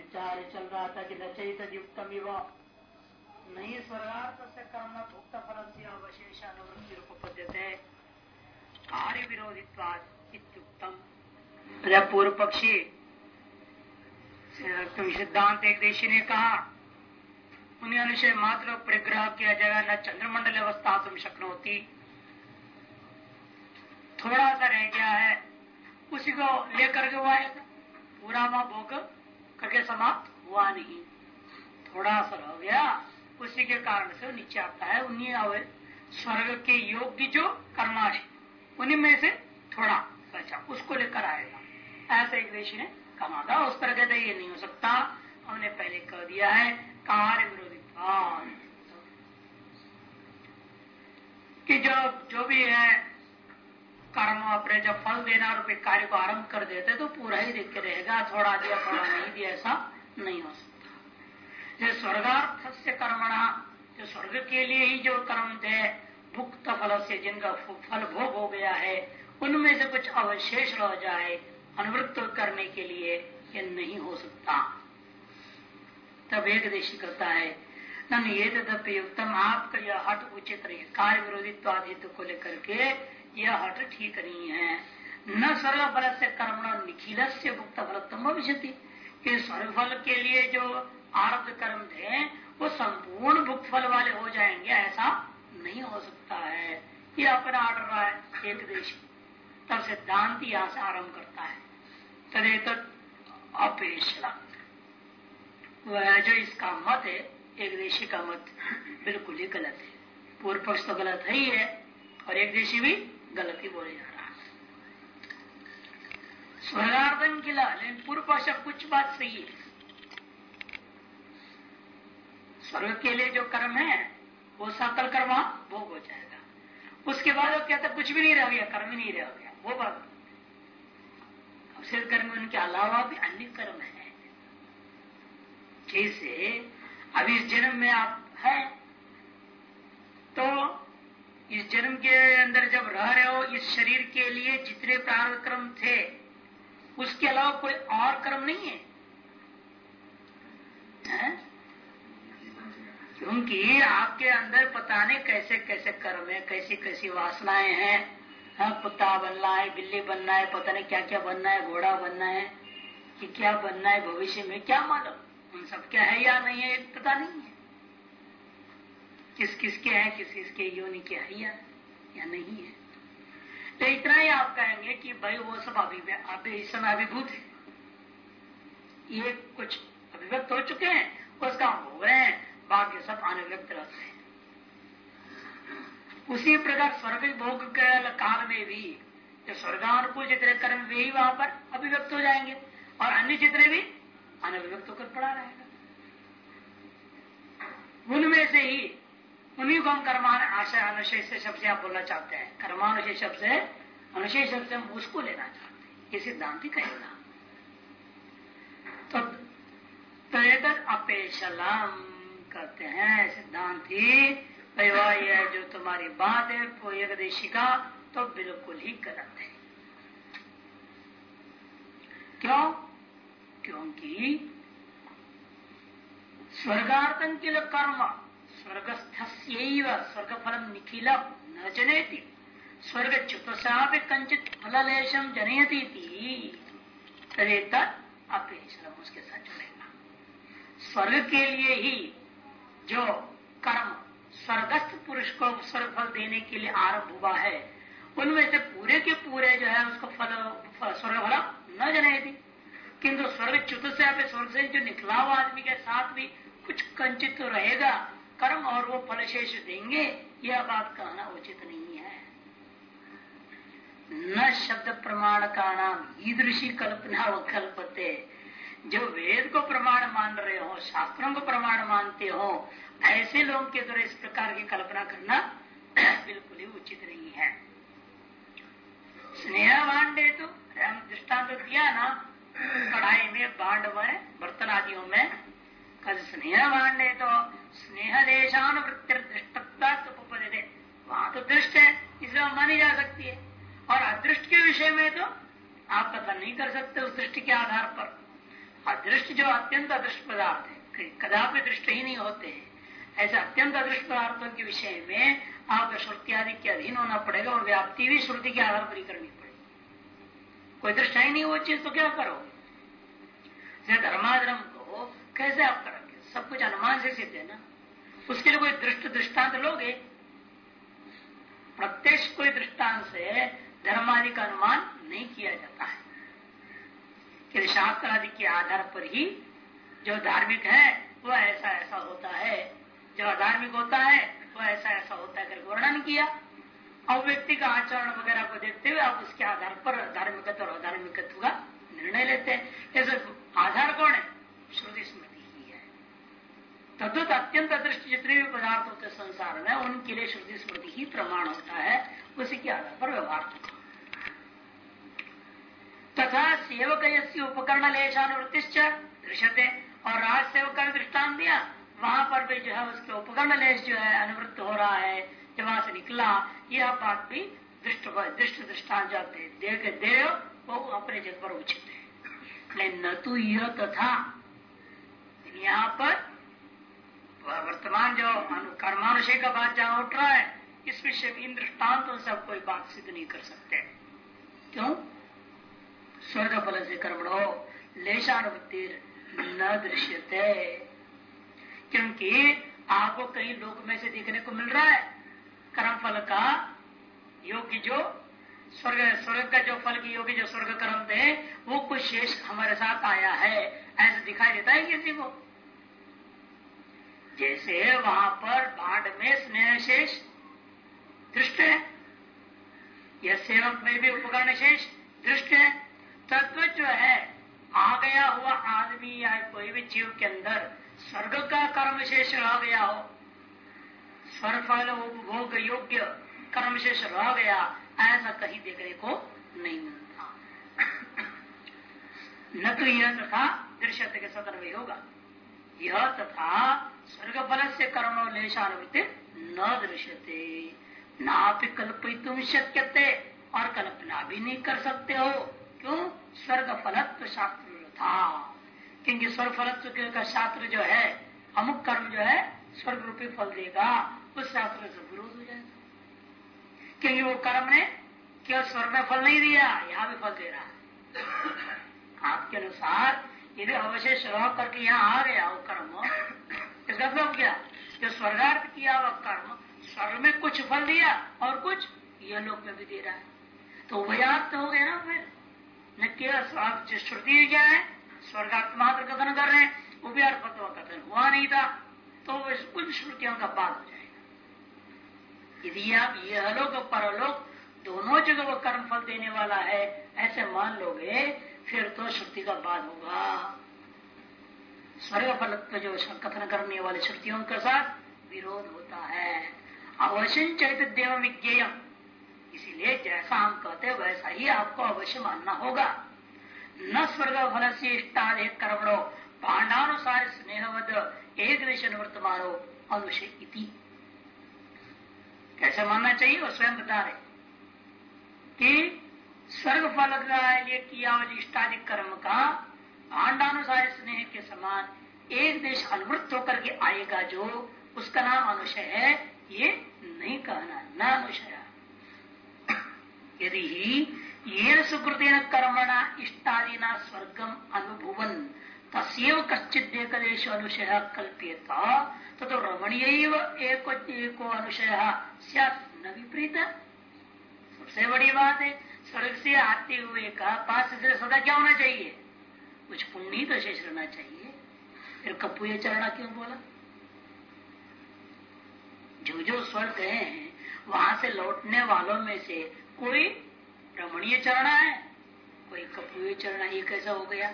विचार चल रहा था कि नचैत युक्तम इव नहीं स्वर्गार्थ से कर्म भुक्त फल से अवशेष अनुवृत्ति रूपपद्यते कार्य विरोधित्वाद इत्युक्तम। जब पूर्व पक्षी सिद्धांत एक देशी ने कहा उन्हें अनुशय मात्र परिग्रह किया जाएगा न चंद्रमंडल अवस्था तुम शक्नोती, थोड़ा सा रह गया है उसी को लेकर के हुआ है, पूरा वहां भोग करके समाप्त हुआ नहीं, थोड़ा सा रह गया उसी के कारण से नीचे आता है। उन्हीं स्वर्ग के योग्य जो कर्माशय उन्हीं में से थोड़ा बचा उसको लेकर आएगा, ऐसा एक ऋषि ने कहा था। उस पर कहते ये नहीं हो सकता, हमने पहले कह दिया है कार्य विरोधी कि जो भी है कर्म अपने जब फल देना रूपये कार्य को आरंभ कर देते तो पूरा ही देख के रहेगा, थोड़ा दिया थोड़ा नहीं दिया ऐसा नहीं हो सकता। जो स्वर्गार्थ से कर्मणा, जो स्वर्ग के लिए ही जो कर्म थे भुक्त फल से जिनका फल भोग हो गया है उनमें से कुछ अवशेष रह जाए अनुवृत्त करने के लिए ये नहीं हो सकता। तब एक देशी कहता है न ये तदपि उत्तम, आपका यह हट उचित नहीं, कार्य विरोधित्वाद हेतु को लेकर के यह हट ठीक नहीं है। न स्वर्ग फल से कर्मणा निखिल से भुक्त फलत्म भविष्यति, कि स्वर्ग फल के लिए जो आरब्ध कर्म थे वो संपूर्ण भुक्त फल वाले हो जाएंगे, ऐसा नहीं हो सकता है। ये अपना आर्डर रहा है एक देश। तब सिद्धांत यहां से आरंभ करता है तदेत अपेशला, वह जो इसका मत है एक देशी का मत बिल्कुल ही गलत है। पूर्व पक्ष तो गलत है ही है और एक देशी भी गलत ही बोले जा रहा है। स्वर्गार्धन किला, लेकिन पूर्व पक्ष कुछ बात सही है। स्वर्ग के लिए जो कर्म है वो सकल कर्म भोग हो जाएगा, उसके बाद वो कहता कुछ भी नहीं रह गया, कर्म ही नहीं रह गया, वो बात। अवशेष कर्म उनके अलावा भी अन्य कर्म है। जैसे अभी इस जन्म में आप हैं तो इस जन्म के अंदर जब रह रहे हो इस शरीर के लिए जितने प्रारब्ध कर्म थे उसके अलावा कोई और कर्म नहीं है, है? क्योंकि आपके अंदर पता नहीं कैसे कैसे कर्म है, कैसी कैसी वासनाएं हैं। हाँ, कुत्ता बनना है, बिल्ली बनना है, पता नहीं क्या क्या बनना है, घोड़ा बनना है कि क्या बनना है भविष्य में, क्या मालूम उन सब क्या है या नहीं है पता नहीं है। किस किसके हैं, किस किसके योनि के है या नहीं है। तो इतना ही आप कहेंगे कि भाई वो सब अभी इस समय अभिभूत है, ये कुछ अभिव्यक्त हो चुके हैं उसका हम हो रहे हैं, बाकी सब अनभिव्यक्त रहते हैं। उसी प्रकार स्वर्ग भोग काल में भी जो स्वर्गानुकूल जितने कर्म वे ही वहां पर अभिव्यक्त हो जाएंगे और अन्य जितने भी अनभिव्यक्त होकर पड़ा रहेगा। उनमें से ही उन्हीं को हम कर्मान आशय अनुशेष शब्द से आप बोलना चाहते हैं, कर्मानुशेष शब्द से अनुशेष शब्द से हम उसको लेना चाहते हैं, ये सिद्धांत ही कहेगा। तो अपेशलम कहते हैं सिद्धांत ही यह जो तुम्हारी बात है वो एक देशी का तो बिल्कुल ही गलत है। क्यों? क्योंकि स्वर्गार्थन के लिए कर्म स्वर्गस्थस्यैव स्वर्ग फलम निखिलम न जनेति, स्वर्ग च्युतसापि कंचित फललेशम जनयति तदेत अपेशलम, उसके साथ जुड़ेगा। स्वर्ग के लिए ही जो कर्म स्वर्गस्थ पुरुष को स्वर्ग फल देने के लिए आरंभ हुआ है उनमें से पूरे के पूरे जो है उसको फल स्वर्ग फल न जनयति, किंतु स्वर्ग च्युत से आप स्वर्ग से जो निकला हुआ आदमी के साथ भी कुछ कंचित तो रहेगा कर्म और वो फलशेष देंगे, यह बात कहना उचित नहीं है। न शब्द प्रमाण का नाम ईदृशी कल्पना व कल्पते, जो वेद को प्रमाण मान रहे हो शास्त्रों को प्रमाण मानते हो ऐसे लोगों के द्वारा इस प्रकार की कल्पना करना बिल्कुल ही उचित नहीं है। स्नेह भांडे तो हम दृष्टांत दिया ना, कढ़ाई में भांड में बर्तन आदियों में कल स्नेह भांडे तो स्नेह देशानुवृत्ति दृष्टत्वादे, वहां तो दृष्ट है इसलिए मानी जा सकती है, और अदृष्ट के विषय में तो आप कथन नहीं कर सकते उस दृष्टि के आधार पर। अदृष्ट अदृष्ट जो अत्यंत अदृष्ट पदार्थ है, कदापि दृष्ट ही नहीं होते हैं, ऐसे अत्यंत अदृष्ट पदार्थों के विषय में आपको श्रुति आदि के अधीन होना पड़ेगा और व्याप्ति भी श्रुति के आधार पर ही करनी पड़ेगी। कोई दृष्ट ही नहीं वो चीज तो क्या करोगे? धर्माधर्म को कैसे आप करोगे? सब कुछ अनुमान से सिद्ध है ना, उसके लिए कोई दृष्टांत लोगे? प्रत्यक्ष कोई दृष्टांत से धर्मादि का अनुमान नहीं किया जाता है कि शास्त्र आदि के आधार पर ही जो धार्मिक है वह ऐसा ऐसा होता है, जो अधार्मिक होता है वह ऐसा ऐसा होता है करके वर्णन किया। अब व्यक्ति का आचरण वगैरह को देखते हुए आप उसके आधार पर धार्मिकत्व और अधार्मिकत्व का निर्णय लेते हैं। ऐसे आधार कौन है? श्रुति स्मृति ही है। तद्वत अत्यंत अदृष्ट जितने भी पदार्थ होते संसार में उनके लिए श्रुति स्मृति ही प्रमाण होता है, उसी के आधार पर व्यवहार होता है। तथा सेवक उपकरण लेशानुवृत्तिश्च दृश्यते, और राज सेवक का दृष्टान दिया, वहां पर भी जो है उसके उपकरण लेश जो है अनुवृत्त हो रहा है, जब वहां से निकला, यह बात भी दृष्ट दृष्टान जो दे रहे हो वो अपने जगह पर उचित है। लेकिन न तो यह तथा यहाँ पर वर्तमान जो कर्मानुशय का बात जहां उठ रहा है, इस विषय में इन दृष्टांतों से आप कोई बात सिद्ध नहीं कर सकते। क्यों? स्वर्ग फल से कर्मणो लेशानुवृत्ति न दृश्यते, क्योंकि आपको कई लोक में से देखने को मिल रहा है कर्म फल का योग्य जो स्वर्ग का जो फल की योग्य जो स्वर्ग कर्म थे वो कुछ शेष हमारे साथ आया है, ऐसे दिखाई देता है किसी को। जैसे वहां पर भांड में स्नेह शेष दृष्ट है, यह सेवक में भी उपकरण शेष दृष्ट है। तत्व जो है आ गया हुआ आदमी या कोई भी जीव के अंदर स्वर्ग का कर्म शेष रह गया हो, स्वर्ग फल उपभोग योग्य कर्म शेष रह गया, ऐसा कहीं देखने को नहीं मिलता। न तो यह तथा दृश्यते के सदर्भ होगा, यह तथा स्वर्ग फल से कर्मो लेशानुवृत्ति न दृश्यते नापि कल्पयितुम शक्यते, और कल्पना भी नहीं कर सकते हो। क्यों? स्वर्ग फलत्व शास्त्र था, क्योंकि स्वर्ग फलत्व का शास्त्र जो है अमुक कर्म जो है स्वर्ग रूपी फल देगा, उस शास्त्र से विरोध हो जाएगा। क्योंकि वो कर्म ने केवल स्वर्ग में फल नहीं दिया, यहाँ भी फल दे रहा है। आपके अनुसार यदि अवशेष रह करके यहाँ आ गया वो कर्म, इसका मतलब क्या? जो स्वर्गार्थ किया हुआ कर्म स्वर्ग में कुछ फल दिया और कुछ यह लोक में भी दे रहा है, तो वह हो गया ना। फिर न केवल श्रुति क्या है स्वर्गार्थ मात्र कथन कर रहे हैं, वो भी अर्थवत्व कथन हुआ नहीं था, तो उन श्रुतियों का बाद हो जाएगा। यदि आप यह लोक और परलोक दोनों जगह वो कर्म फल देने वाला है ऐसे मान लोगे, फिर तो श्रुति का बाद होगा। स्वर्ग फल जो कथन करने वाले श्रुतियों के साथ विरोध होता है। अवश्य चैतन्य विज्ञेयम, इसीलिए जैसा हम कहते हैं वैसा ही आपको अवश्य मानना होगा। न स्वर्ग फल से इष्टादे कर्मणो भांडानुसार स्नेहवद एक देश वर्तमानो अनुषय इति। कैसे मानना चाहिए वो स्वयं बता रहे कि स्वर्ग फल का लिए किया हुआ इष्टादि कर्म का भांडानुसार स्नेह के समान एक देश अनुवृत्त होकर के आएगा, जो उसका नाम अनुषय है, ये नहीं कहना न अनुषय। यदि ये सुकृतेन कर्मणा इष्टादिना स्वर्गम अनुभुवन तस्यैव कश्चित् एकदेश अनुशय कल्प्येत तो रमणीय एको अनुशय स्यात् न विपरीत। सबसे बड़ी बात है स्वर्ग से आते हुए का पास से सदा क्या होना चाहिए? कुछ पुण्य तो शेष रहना चाहिए। फिर कपूय चरणा क्यों बोला? जो स्वर्ग गए हैं वहां से लौटने वालों में से कोई रमणीय चरणा है, कोई कपूय चरणा, ये कैसा हो गया?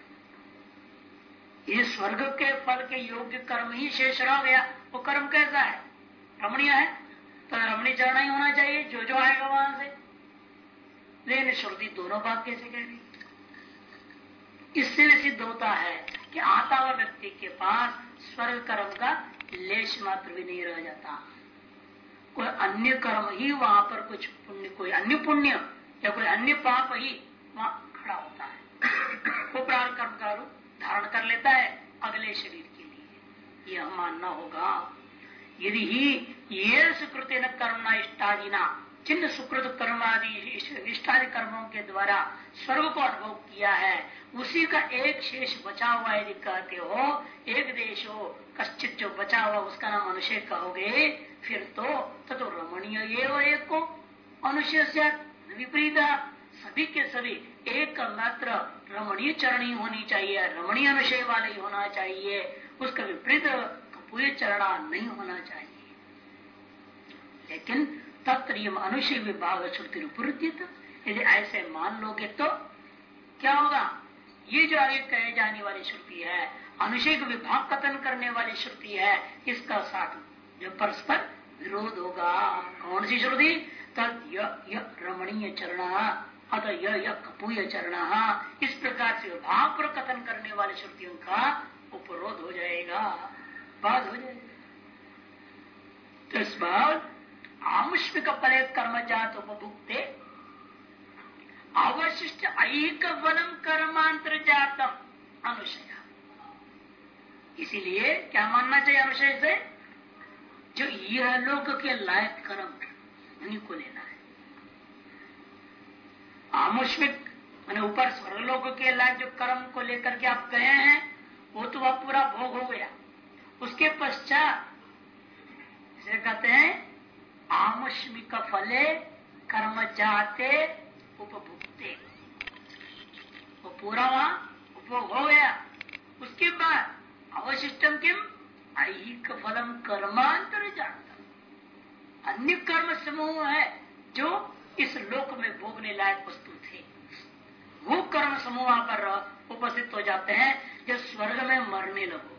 ये स्वर्ग के फल के योग्य कर्म ही शेष रह गया। वो कर्म कैसा है? रमणीय है, तो रमणीय चरणा ही होना चाहिए जो आएगा वहां से। लेकिन श्रुति दोनों बात कैसे कह रही? इससे सिद्ध होता है कि आता हुआ व्यक्ति के पास स्वर्ग कर्म का लेश मात्र भी नहीं रह जाता। कोई अन्य कर्म ही वहां पर कुछ पुण्य, कोई अन्य पुण्य या कोई अन्य पाप ही वहां खड़ा होता है। वो प्राण कर्म का रूप धारण कर देता है अगले शरीर के लिए, यह मानना होगा। यदि ही ये सुकृत न कर्मणा इष्टादिना, जिन सुकृत कर्मादि इष्टादि कर्मों के द्वारा स्वर्ग को अनुभव किया है, उसी का एक शेष बचा हुआ यदि कहते हो, एक देश हो कश्चित जो बचा हुआ उसका नाम अनुशय कहोगे, फिर तो रमणीय एक को अनुशय से विपरीत, सभी के सभी एक मात्र रमणीय चरणी होनी चाहिए, रमणीय अनुशय वाले ही होना चाहिए, उसका विपरीत कपूय चरणा नहीं होना चाहिए। लेकिन तत्र अनुशय विभाग श्रुति रूपरुद्यत, यदि ऐसे मान लोगे तो क्या होगा, ये जो आगे कहे जाने वाली श्रुति है, अनुशय को विभाग कथन करने वाली श्रुति है, इसका साथ जो परस्पर विरोध होगा। कौन सी श्रुति? तद रमणीय चरण अतः यह कपूय चरण, इस प्रकार से विभाग पर कथन करने वाली श्रुतियों का उपरोध हो जाएगा, बात हो जाएगा। तो इस बात आमुष्मिक फले कर्मजात उपभुक्ते अवशिष्ट ऐक वनम कर्मांतर जातम अनुशय। इसीलिए क्या मानना चाहिए अनुशय से? जो यह लोक के लायक कर्म उन्हीं को लेना है। आमुष्मिक मैंने ऊपर स्वर्गलोक के लायक जो कर्म को लेकर के आप गए हैं, वो तो वह पूरा भोग हो गया। उसके पश्चात इसे कहते हैं आमुष्मिक फले कर्म जाते उपभुक्ते, वो पूरा वहां उपभोग हो गया। उसके बाद अवशिष्टम किम ऐहिक फलम कर्मांतर जाता, अन्य कर्म समूह है जो इस लोक में भोगने लायक वस्तु थे, वो कर्म समूह वहां पर उपस्थित हो जाते हैं। जब स्वर्ग में मरने लगो,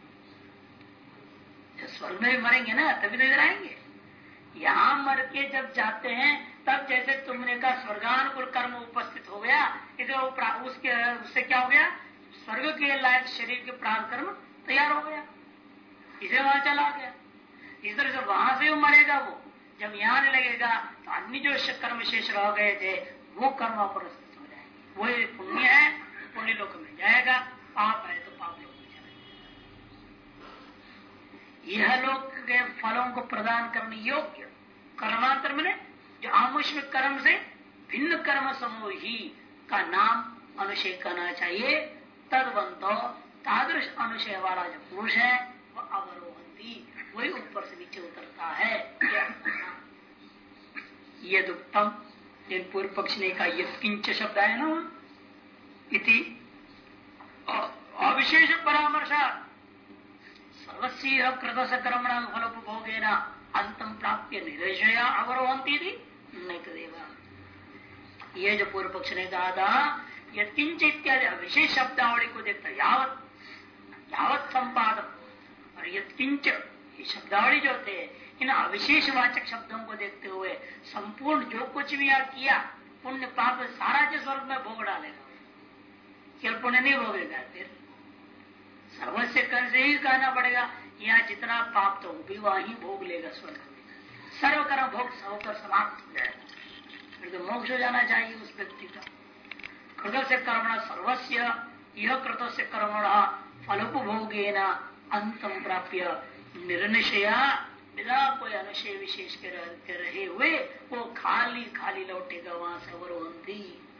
जब स्वर्ग में भी मरेंगे ना तभी तो इधर आएंगे। यहां मर के जब जाते हैं तब जैसे तुमने कहा स्वर्गानुकूल कर्म उपस्थित हो गया, इधर उससे क्या हो गया, स्वर्ग के लायक शरीर के प्राण कर्म तैयार हो गया, इसे वहां चला गया। इस तरह से वहां से वो मरेगा, वो जब यहाँ आने लगेगा तो अन्य जो कर्म शेष रह गए थे वो कर्म अपरस्थित हो जाएंगे। वो पुण्य है पुण्य लोक में जाएगा, पाप है तो पाप लोक में जाएगा। यह लोक के फलों को प्रदान करने योग्य कर्मांतर में जो आमुष्मिक कर्म से भिन्न कर्म समूह ही का नाम अनुशय करना चाहिए। तदवंतो तादृश अनुशय वाला जो पुरुष है वह अवरोहती, वही ऊपर से नीचे उतरता है। यद उत्तम, जिन पूर्व पक्ष ने कहा यत्किंच शब्द है ना, इति अविशेष परामर्शा सर्वस्य कृत कर्मण फलोपभोगेन अंतम प्राप्य निरशया अवरोहंती थी नहीं तो देगा। ये जो पूर्व पक्ष ने कहा था यत्किंच इत्यादि अविशेष शब्दावली को देखता यावत संपादन और यत्किंच ये शब्दावली जो थे, इन अविशेष वाचक शब्दों को देखते हुए संपूर्ण जो कुछ भी यहाँ किया पुण्य पाप सारा जो स्वर्ग में भोग डालेगा, केवल पुण्य नहीं भोगेगा, फिर सर्वस्व कर से ही कहना पड़ेगा। यहाँ जितना पाप तो भी वहीं भोग लेगा स्वर्ग में, सर्व कर्म भोग होकर समाप्त हो जाएगा, फिर तो मोक्ष हो जाना चाहिए उस व्यक्ति का। कृत से कर्मण सर्वस्व यह कृत से कर्मण फलोपभोगेन अंतम प्राप्य निर्निशया, बिना कोई अनुशय विशेष के रहे हुए वो खाली खाली लौटेगा वहां से अवरोहंती।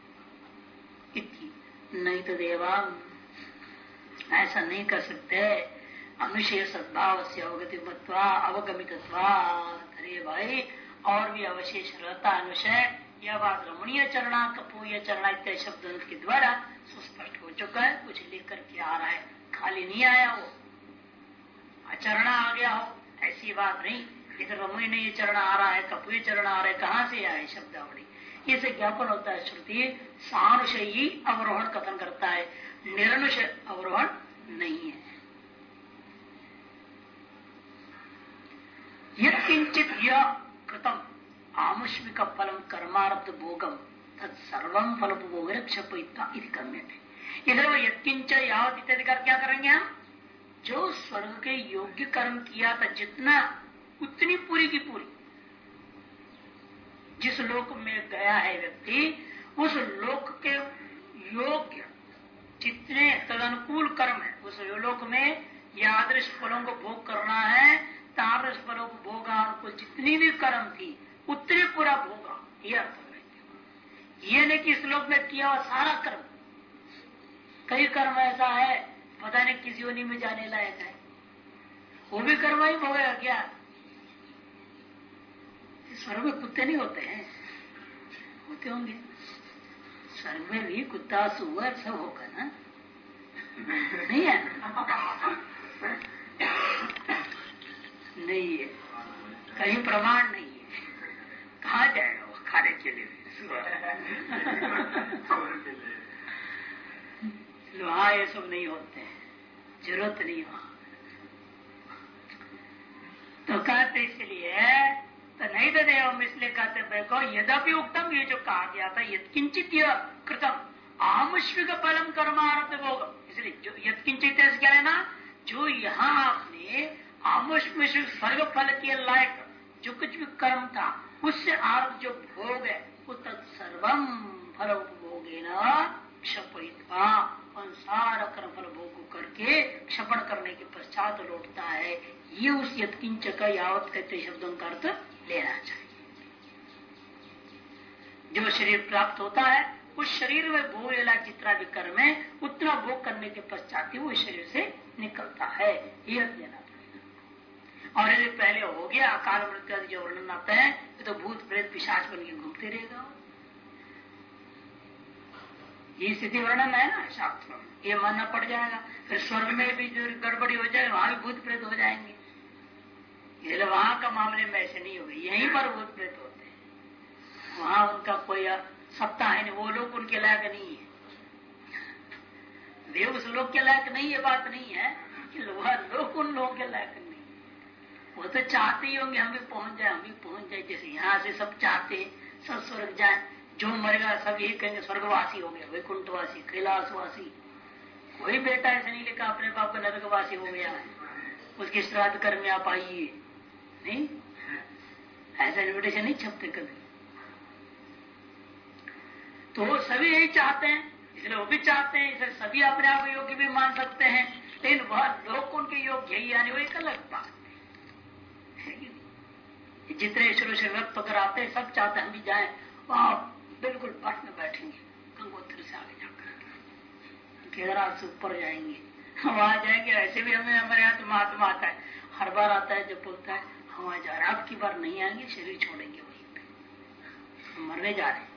नहीं तो देवा ऐसा नहीं कर सकते। अनुशय सद्भाव से अवगति अवगमितत्वा, अरे भाई और भी अवशेष रहता अनुशय। यह बात रमणीय चरणा कपूय चरणा इत्यादि शब्दों के द्वारा सुस्पष्ट हो चुका है। कुछ लेकर के आ रहा है, खाली नहीं आया वो, चरणा आ गया हो ऐसी बात नहीं। इधर रमणीय चरण आ रहा है, कपूय चरण आ रहा है, कहाँ से आए शब्दावली, इसे ज्ञापन होता है। श्रुति सानुशयी अवरोहण कथन करता है, निरनुशय अवरोहण नहीं है। यत्किंचित यह कृतम आमुष्मिक फलम कर्मारब्ध भोगम तत्सर्वम फलोपभोग क्षपिता गम्यते। इधर वो यत्किंच यावत इत्यादि क्या करेंगे हम, जो स्वर्ग के योग्य कर्म किया था जितना, उतनी पूरी की पूरी जिस लोक में गया है व्यक्ति, उस लोक के योग्य जितने तदनुकूल कर्म है उस लोक में यादृश फलों को भोग करना है, तादृश फलों को भोगा, उनको जितनी भी कर्म थी उतने पूरा भोगा, यह अर्थ है। ये नहीं कि इस लोक में किया हुआ सारा कर्म, कई कर्म ऐसा है पता नहीं किस योनि में जाने लायक है, वो भी कर्म ही भोगेगा क्या? स्वर्ग में कुत्ते नहीं होते हैं? होते होंगे स्वर्ग में भी, कुत्ता सुअर सब होगा ना, नहीं है? नहीं है, कहीं प्रमाण नहीं है। कहाँ जाएगा वो खाने के लिए? वहां ये सब नहीं होते हैं, जरूरत नहीं वहां। तो कहते इसलिए तो नहीं तो देव, इसलिए कहते देखो यद्यपि उत्तम, ये जो कहा गया था यत्किंचित कृतम आमुष्विक फलम कर्मारब्ध भोगम, इसलिए जो यत्किंचित क्या है ना, जो यहाँ आपने आमुष्मिक स्वर्ग फल के लायक जो कुछ भी कर्म था उससे आरब्ध जो भोग है वो तत्सर्वम फल उपभोगे न क्षपित्वा, सारा कर्म फल भोग करके क्षपण करने के पश्चात लौटता है। ये उस यत्किंच का यावत कहते शब्दों का अर्थ लेना चाहिए। जो शरीर प्राप्त होता है उस शरीर में भोग लेला जितना भी कर्म है उतना भोग करने के पश्चात ही वो शरीर से निकलता है, ये अर्थ लेना पड़ेगा। और यदि पहले हो गया अकाल मृत्यु आदि जो वर्णन आता है तो भूत प्रेत पिशाच बन के घूमते रहेगा। ये स्थिति वर्णन है ना शास्त्र में, ये मानना पड़ जाएगा। फिर स्वर्ग में भी जो गड़बड़ी हो जाए वहां भी भूत प्रेत हो जाएंगे, इसलिए वहां का मामले में ऐसे नहीं होगा, यहीं पर भूत प्रेत होते हैं, वहां उनका कोई सत्ता है नहीं, वो लोग उनके लायक नहीं है, वे उस लोग के लायक नहीं, ये बात नहीं है कि वह लोग उन लोगों के लायक नहीं। वो तो चाहते ही होंगे हम भी पहुंच जाए, हम भी पहुंच जाए, जैसे यहाँ से सब चाहते सब स्वर्ग जाए, जो मरेगा सब यही कहेंगे स्वर्गवासी हो गया, वैकुंठवासी, कैलाशवासी। कोई बेटा ऐसा नहीं लिखा अपने बाप को नरकवासी हो गया है, उसके श्राद्ध कर्म में आप आइए, नहीं, ऐसा इन्विटेशन नहीं छपते कभी। तो सभी यही चाहते हैं, इसलिए वो भी चाहते हैं, इसलिए सभी अपने आप को योग्य भी मान सकते हैं, लेकिन वह लोग उनके योग्य ही यानी वो एक अलग बात है। जितने ईश्वर से व्यक्त होकर आते हैं सब चाहते हैं हम भी जाए, वहां बिल्कुल पट में बैठेंगे, गंगोत्री से आगे जाकर केदारनाथ से ऊपर जाएंगे, वहां जाएंगे। ऐसे भी हमें हमारे यहाँ तो महात्मा आता है, हर बार आता है जब बोलता है हम वहां जा रहे, अब की बार नहीं आएंगे, शरीर छोड़ेंगे वहीं पे, मरने जा रहे हैं।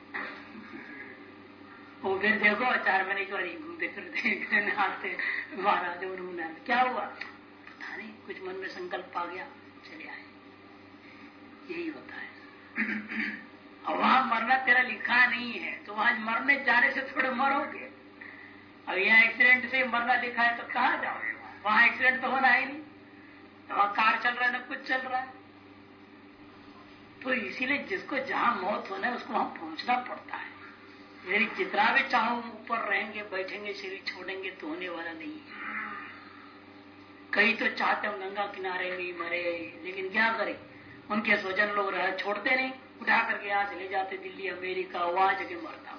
वो फिर देखो 4 महीने की बार घूमते फिरते नहाते, महाराज उन्होंने क्या हुआ पता नहीं, कुछ मन में संकल्प आ गया, चले आए। यही होता है। और वहां मरना तेरा लिखा नहीं है तो वहां मरने जाने से थोड़े मरोगे। अब यहाँ एक्सीडेंट से मरना लिखा है तो कहाँ जाओगे? वहां एक्सीडेंट तो होना ही नहीं, तो वहां कार चल रहा है ना कुछ चल रहा है। तो इसीलिए जिसको जहां मौत होना है उसको वहां पहुंचना पड़ता है। यदि जितना भी चाहो ऊपर रहेंगे बैठेंगे शरीर छोड़ेंगे तो होने वाला नहीं है। कई तो चाहते हम गंगा किनारे में मरे, लेकिन क्या करें, उनके स्वजन लोग रह छोड़ते नहीं, उठा करके यहाँ से ले जाते दिल्ली अमेरिका, वहां जगह मरता।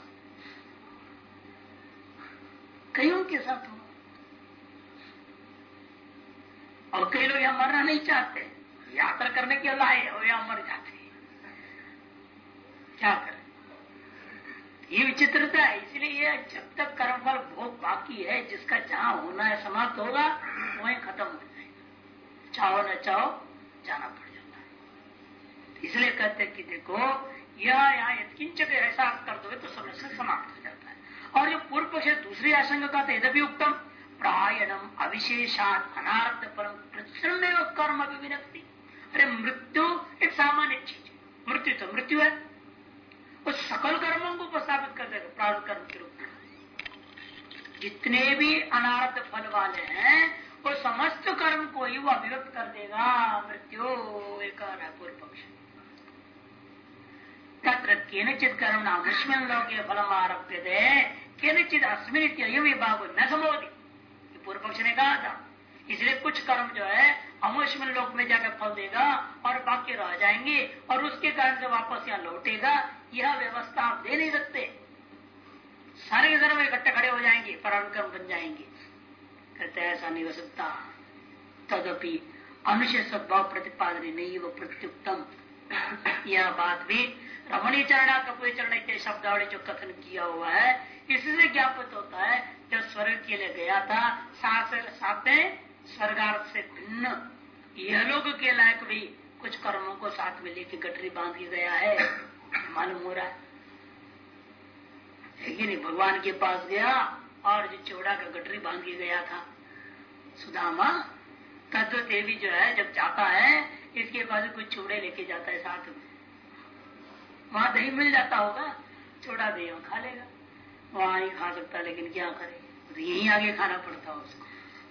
कईयों के साथ हो, और कई लोग यहाँ मरना नहीं चाहते, यात्रा करने के लाए और यहाँ मर जाते। क्या करें, ये विचित्रता है। इसलिए ये जब तक कर्मफल भोग बाकी है, जिसका जहां होना है समाप्त होगा वहीं खत्म हो जाएगा, चाहो न चाहो जाना पड़ जाता है। इसलिए कहते हैं कि देखो यहाँ यत्किंचित ऐसा कर दोगे तो समस्या समाप्त हो जाता है। और जो पूर्व पक्ष दूसरी आशंका कहते हैं यद्यपि उत्तम प्रायणम अविशेषात अनारब्ध परम प्रतिश्रम कर्म अभिविनक्ति। अरे मृत्यु एक सामान्य चीज, मृत्यु तो मृत्यु है, उस सकल कर्मों को उपस्थापित कर देगा प्रारब्ध कर्म के रूप में। जितने भी अनारब्ध फल वाले हैं वो समस्त कर्म को ही वो अभिव्यक्त कर देगा मृत्यु, एक पूर्व पक्ष। तत्र केनचित कर्म नामुष्मिन लोके फलम आरभ्यते केनचित अस्मिन अयम विभागो न संभवति, पूर्व पक्ष ने कहा था। इसलिए कुछ कर्म जो है अमुष्मिन लोक में जाकर फल देगा और बाकी रह जाएंगे और उसके कारण से वापस यहाँ लौटेगा, यह व्यवस्था आप दे नहीं सकते। सारे के सारे इकट्ठे खड़े हो जाएंगे, प्रारब्ध कर्म बन जाएंगे। कहते सकते हैं, ऐसा नहीं हो सकता। तदपि अनुशय सद्भाव प्रतिपादन नहीं वो प्रत्युत्तम। यह बात भी रमणीय चरणा कपूर चरण के शब्दावली जो कथन किया हुआ है इससे ज्ञापित होता है। जब स्वर्ग के लिए गया था साथ में स्वर्गार्थ से भिन्न यह लोग के लायक भी कुछ कर्मों को साथ में लेके गठरी बांध के गया है, मालूम हो रहा है कि नहीं। भगवान के पास गया और जो चौड़ा का गठरी बांध के गया था सुदामा, तत्व देवी जो है जब जाता है इसके पास कुछ चूड़े लेके जाता है साथ में। वहां दही मिल जाता होगा, चौड़ा दही खा लेगा, वहां ही खा सकता, लेकिन क्या करे, तो यहीं आगे खाना पड़ता उसको।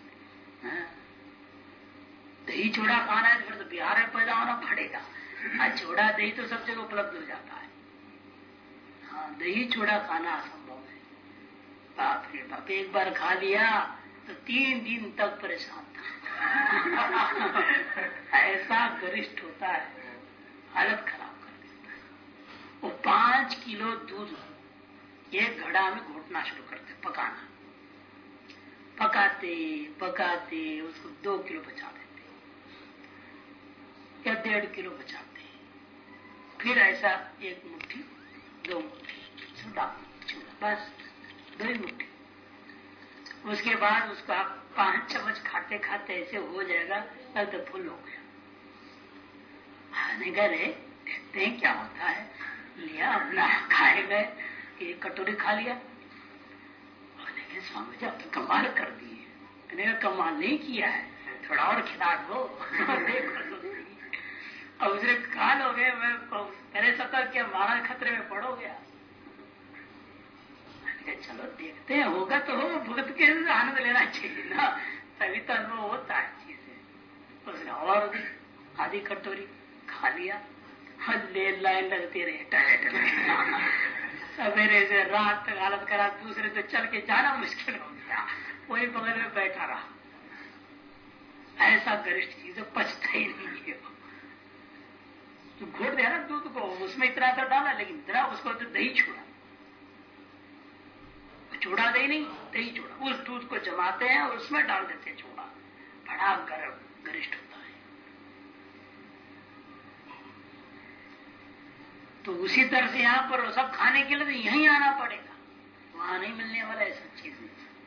दही चूड़ा खाना है तो फिर तो बिहार में पैदा होना पड़ेगा। चूड़ा दही तो सब जगह उपलब्ध हो जाता है। हाँ, दही चूड़ा खाना असंभव है। बाप रे बाप, एक बार खा लिया तो 3 दिन तक परेशान था। ऐसा गरिष्ठ होता है, हालत खराब कर देता है। वो 5 किलो दूध एक घड़ा में घोटना शुरू करते, पकाना, पकाते पकाते उसको 2 किलो बचा देते या 1.5 किलो बचाते, फिर ऐसा 1 मुट्ठी 2 मुट्ठी छोटा, बस 2 मुट्ठी। उसके बाद उसको आप 5 चम्मच खाते खाते ऐसे हो जाएगा, तब तो फुल हो गया। आने गए देखते हैं क्या होता है, लिया अपना खाए गए, 1 कटोरी खा लिया। लेकिन स्वामी जी अब तो कमाल कर दी है। कमाल नहीं किया है, थोड़ा और खिला दो। अब उसने काल हो गए, मैं पहले सतर्क किया, महाराज खतरे में पड़ोगे। चलो देखते हैं, होगा तो हो, भुगत के आनंद लेना चाहिए ना, तभी तो अनुभव होता है चीजें। उसने और भी आधी कटोरी खा लिया, ले लाइन लगती रही टॉयलेट में। सवेरे से रात तक हालत करा, दूसरे तो चल के जाना मुश्किल हो गया, वही बगल में बैठा रहा। ऐसा गरिष्ठ चीज पचता ही नहीं है। तो घोट दिया ना दूध को, उसमें इतना सा डाला, लेकिन इतना उसको तो दही छोड़ा, चूड़ा दही नहीं, दही चूड़ा, उस दूध को जमाते हैं और उसमें डाल देते हैं चूड़ा, बड़ा गरिष्ठ होता है। तो उसी तरह से यहाँ पर सब खाने के लिए तो यहीं आना पड़ेगा, वहां नहीं मिलने वाला है सब चीजें।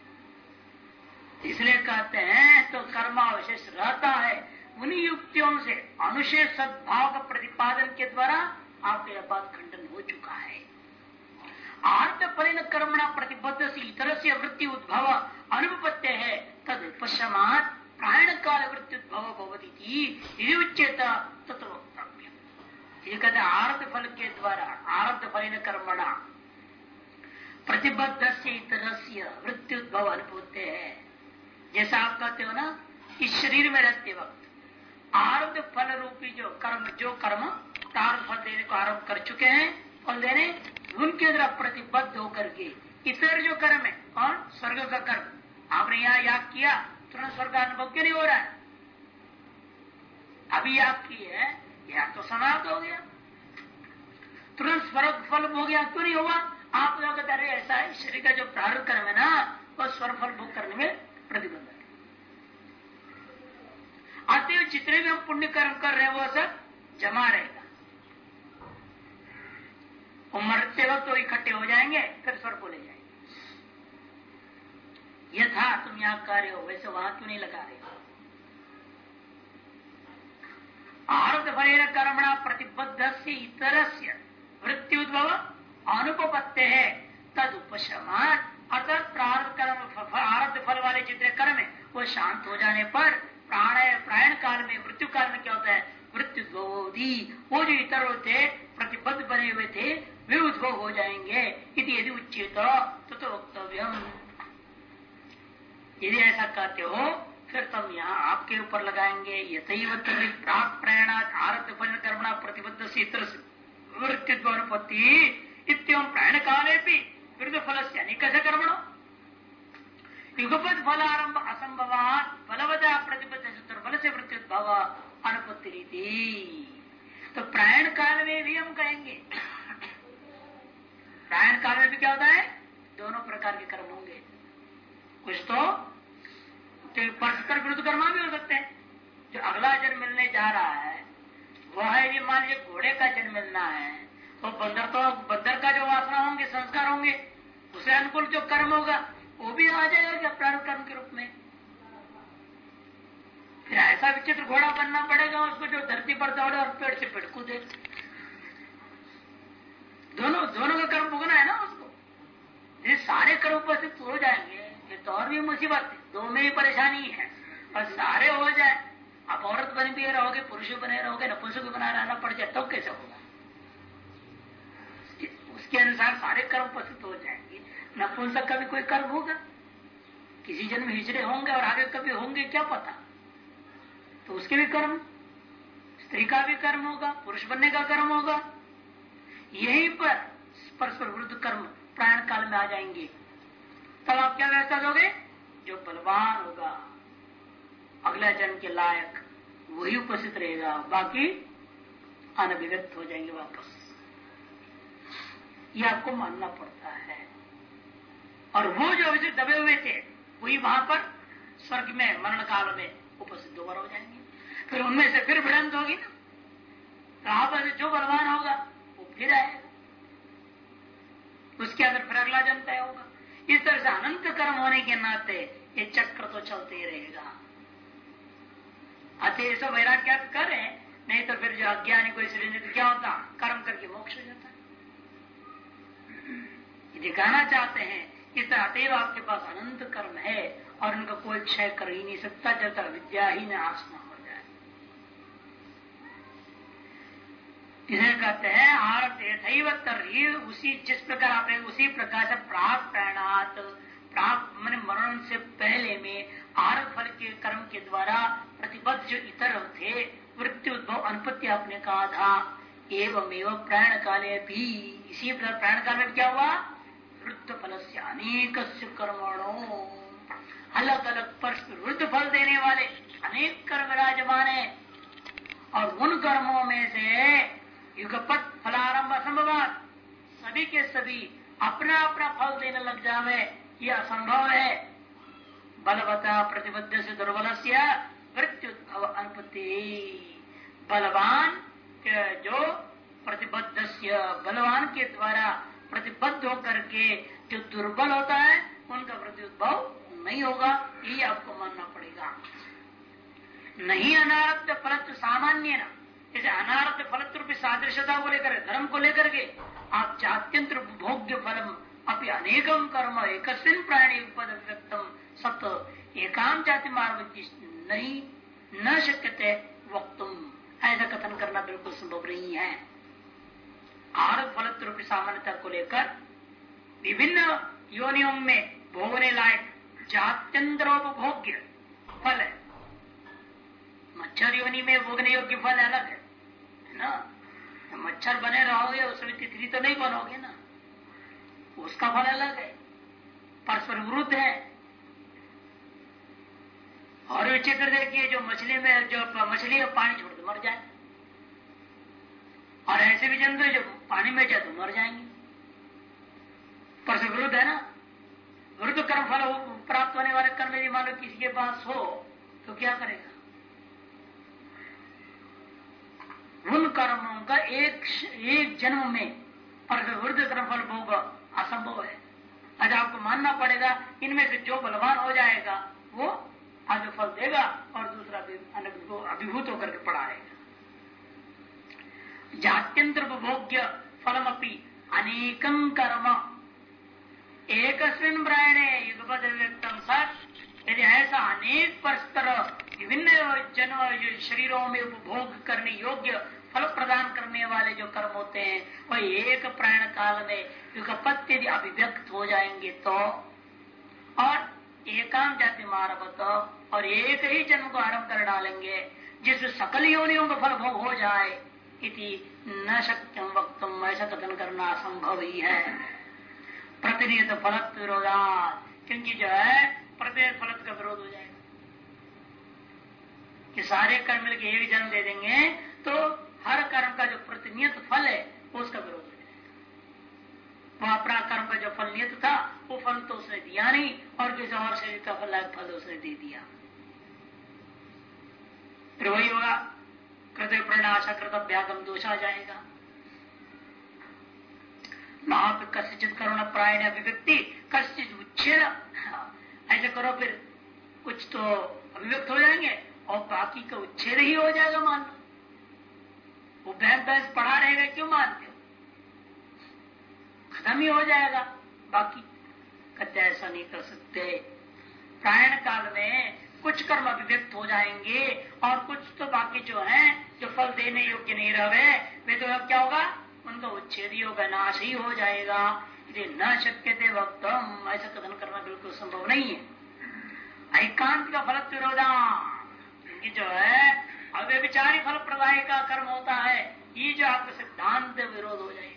इसलिए कहते हैं तो कर्मावशेष रहता है। उन्हीं युक्तियों से अनुशेष सद्भाव का प्रतिपादन के द्वारा आपका यह बात खंडन हो चुका है। आर्थ फलिन कर्मणा प्रतिबद्ध से इतर से वृत्ति उद्भव अनुपत्य है, तद उपशमात प्रायण काल वृत्ति उद्भव भवती उच्चेत तत्वक्तव्य। ये कहते आर्थ फल के द्वारा, आर्थ फलिन कर्मणा प्रतिबद्ध से इतर से वृत्ति उद्भव अनुपत्य है। जैसा आप कहते हो ना, इस शरीर में रहते वक्त आरब्ध फल रूपी जो कर्म प्रारब्ध फल देने को आरंभ कर चुके हैं, फल देने, उनके द्वारा प्रतिबद्ध होकर के इतर जो कर्म है, कौन, स्वर्ग का कर्म, आपने यहाँ याग किया, तुरंत स्वर्ग का अनुभव क्यों नहीं हो रहा है? अभी याग की है, याग तो समाप्त हो गया, तुरंत स्वर्ग फल हो गया, क्यों नहीं होगा? आप लोग कहते हैं ऐसा है, शरीर का जो प्रारब्ध कर्म है ना, वह स्वर्ग फल भोग करने में प्रतिबंधक है। अतएव जितने भी हम पुण्य कर्म कर रहे हैं वो सब जमा रहेगा, वो मरते वक्त तो इकट्ठे हो जाएंगे, फिर स्वर्ग को ले जाएंगे। यथा तुम यहां कार्य हो, वैसे वहां क्यों नहीं लगा रहे हो? आरब्ध फलेन कर्मणा प्रतिबद्ध से इतर से वृत्ति उद्भव अनुपत्ति है, तद उपशमात, अर्थात प्रारब्ध कर्म आरब्ध फल वाले जितने कर्म है वो शांत हो जाने पर प्रायण काल में, मृत्यु काल में क्या होता है, मृत्यु उद्भवोधि, वो जो इतर होते प्रतिबद्ध बने हुए थे वे उद्भव हो जाएंगे। यदि उच्चेत तो वक्तव्यम, यदि ऐसा कहते हो फिर तुम यहाँ आपके ऊपर लगाएंगे। यथैव प्राप्त प्रयाणात आरब्ध फल कर्मणा प्रतिबद्ध से इतर वृत्तित्वनुपत्ति इत्यं प्रायण काले भी विरुद्ध फल से अनेक कर्मणो युगपद फल आरंभ असंभवात फलवदा प्रतिबद्ध फल से वृत्त्युद्भव अनुपत्ति रीति। तो प्रायण काल में भी हम कहेंगे, प्रायण काल में भी क्या होता है, दोनों प्रकार के कर्म होंगे। कुछ तो जा रहा है, वह यदि मान लीजिए घोड़े का जन्म मिलना है तो बंदर का जो वासना होंगे, संस्कार होंगे, उसे अनुकूल जो कर्म होगा वो भी आ जाएगा प्रारब्ध कर्म के रूप में। फिर ऐसा विचित्र घोड़ा बनना पड़ेगा उसको जो धरती पर दौड़े और पेड़ से पेड़ कूदे। दोनों का कर्म भोगना है ना उसको। ये सारे कर्म उपस्थित हो जाएंगे ये तो और भी मुसीबत है, दो में ही परेशानी है। और सारे हो जाए, आप औरत बने भी रहोगे, पुरुष बने रहोगे, नपुंसक बना रहना पड़ जाए तब कैसे होगा? उसके अनुसार सारे कर्म उपस्थित हो जाएंगे। नपुंसक का भी कोई कर्म होगा, किसी जन्म हिजड़े होंगे और आगे कभी होंगे क्या पता, तो उसके भी कर्म, स्त्री का भी कर्म होगा, पुरुष बनने का कर्म होगा। यहीं पर परस्पर विरुद्ध कर्म प्राण काल में आ जाएंगे। तब आप क्या व्यवस्था दोगे? जो बलवान होगा, अगला जन्म के लायक, वही उपस्थित रहेगा, बाकी अनभिव्यक्त हो जाएंगे वापस। ये आपको मानना पड़ता है। और वो जो अभी दबे हुए थे वही वहां पर स्वर्ग में मरण काल में उपस्थित दोबारा हो जाएंगे। फिर उनमें से फिर भिड़ंत होगी ना, वहां पर जो बलवान होगा वो फिर आएगा, उसके अंदर फिर अगला जन्म तय होगा। इस तरह से अनंत कर्म होने के नाते ये चक्र तो चलते ही रहेगा। अतः ऐसा वैराग्य करें, नहीं तो फिर जो अज्ञानी को इसलिए तो क्या होता, कर्म करके मोक्ष हो जाता है। दिखाना चाहते हैं इस तरह अतएव आपके पास अनंत कर्म है और उनका कोई क्षय कर ही नहीं सकता जब तक विद्या ही नाश न हो जाए। इसे कहते हैं आरती उसी जिस प्रकार आपने उसी प्रकार से प्राग प्राणात प्राग मैंने मरण से पहले में आरत फल के कर्म के द्वारा प्रतिबद्ध जो इतर थे वृत्ति उद्भव अनुपत्ति आपने कहा था, एवं प्राण काले भी इसी प्रकार प्राण काल में क्या हुआ, वृत्त फल से अनेक कर्मणों अलग अलग परस्पर वृत्त फल देने वाले अनेक कर्म विराजमान है। और उन कर्मों में से युगपत फलारंभ असंभव, सभी के सभी अपना अपना फल देने लग जावे, यह असंभव है। बलवता प्रतिबद्ध से दुर्बल से मृत्युद्भव अनुपत्ति, बलवान जो प्रतिबद्ध बलवान के द्वारा प्रतिबद्ध होकर के जो दुर्बल होता है उनका प्रत्युद्भव नहीं होगा, ये आपको मानना पड़ेगा। नहीं अनारब्ध फलत्व सामान्य न, जैसे अनारब्ध फलत्व रूपी सादृश्यता को लेकर धर्म को लेकर के आप जात्यंतर भोग्य फलम अपनी अनेकम कर्म एकस्मिन् प्राणी उपदव्यक्तम सत एकाम जाति मार्ग नहीं न शक्यते वक्तुम, ऐसा कथन करना बिल्कुल संभव नहीं है। आरत फलत्व रूपी सामान्यता को लेकर विभिन्न योनियों में भोगने लायक जात्यंतरोपभोग्य फल है। मच्छर योनि में भोगने योग्य फल अलग है ना। मच्छर बने रहोगे उसमें तितली तो नहीं बनोगे ना, उसका फल अलग है, परस्पर विरुद्ध है। और विचित्र देखिए, जो मछली में जो मछली पानी छोड़ दो मर जाए, और ऐसे भी जंतु जो पानी में जाए तो मर जाएंगे, परस्पर विरुद्ध है ना। विरुद्ध कर्म फल प्राप्त होने वाले कर्म यदि मान लो किसी के पास हो तो क्या करेगा? उन कर्मों का एक जन्म में परस्पर विरुद्ध कर्म फल भोग असंभव है। आज आपको मानना पड़ेगा इनमें से जो बलवान हो जाएगा वो आगे फल देगा और दूसरा अभिभूत होकर के पढ़ाएगा। जात्यंतर उपभोग्य फलमपि अनेकं कर्म एकस्मिन् प्राणे युगपद व्यक्तम सत्, यदि ऐसा अनेक परस्पर विभिन्न शरीरों में उपभोग करने योग्य फल प्रदान करने वाले जो कर्म होते हैं वह एक प्राण काल में युगपत यदि अभिव्यक्त हो जाएंगे तो, और एकाम जाति मारभत और एक ही जन्म को आरंभ कर डालेंगे जिसमें सकल योनियों का फल भोग हो जाए, इति न शक्यम वक्तुम, ऐसा कथन करना असंभव ही है। प्रतिनियत फलत विरोधात, क्योंकि जो है प्रतिनियत फलत का विरोध हो जाएगा कि सारे कर्म मिलकर एक जन्म दे देंगे तो हर कर्म का जो प्रतिनियत फल है उसका विरोध हो जाएगा। वह अपना कर्म का जो फल नियत था वो फल तो उसने दिया नहीं और किसी और शरीर का फल उसने दे दिया। फिर वही होगा कृत प्रणाशा कृत व्यागम दोष आ जाएगा। आप कस्यचित करुण प्रायण अभिव्यक्ति कस्यचित उच्छेद, ऐसे करो फिर कुछ तो अभिव्यक्त हो जाएंगे और बाकी का उच्छेद ही हो जाएगा। मान लो वो बहस पढ़ा रहेगा, क्यों मानते हो, खत्म ही हो जाएगा। बाकी कहते ऐसा नहीं कर सकते। प्रायण काल में कुछ कर्म अभिव्यक्त हो जाएंगे और कुछ तो बाकी जो है जो फल देने योग्य नहीं रहे वे तो अब क्या होगा, उनका उच्छेद ही होगा, नाश ही हो जाएगा। यदि न शक्य थे वक्तम, ऐसा कथन करना बिल्कुल संभव नहीं है। एकांत का फल विरोधा, क्योंकि जो है अव्यभिचारी फल प्रदाय का कर्म होता है, ये जो आपका सिद्धांत विरोध हो जाएगा।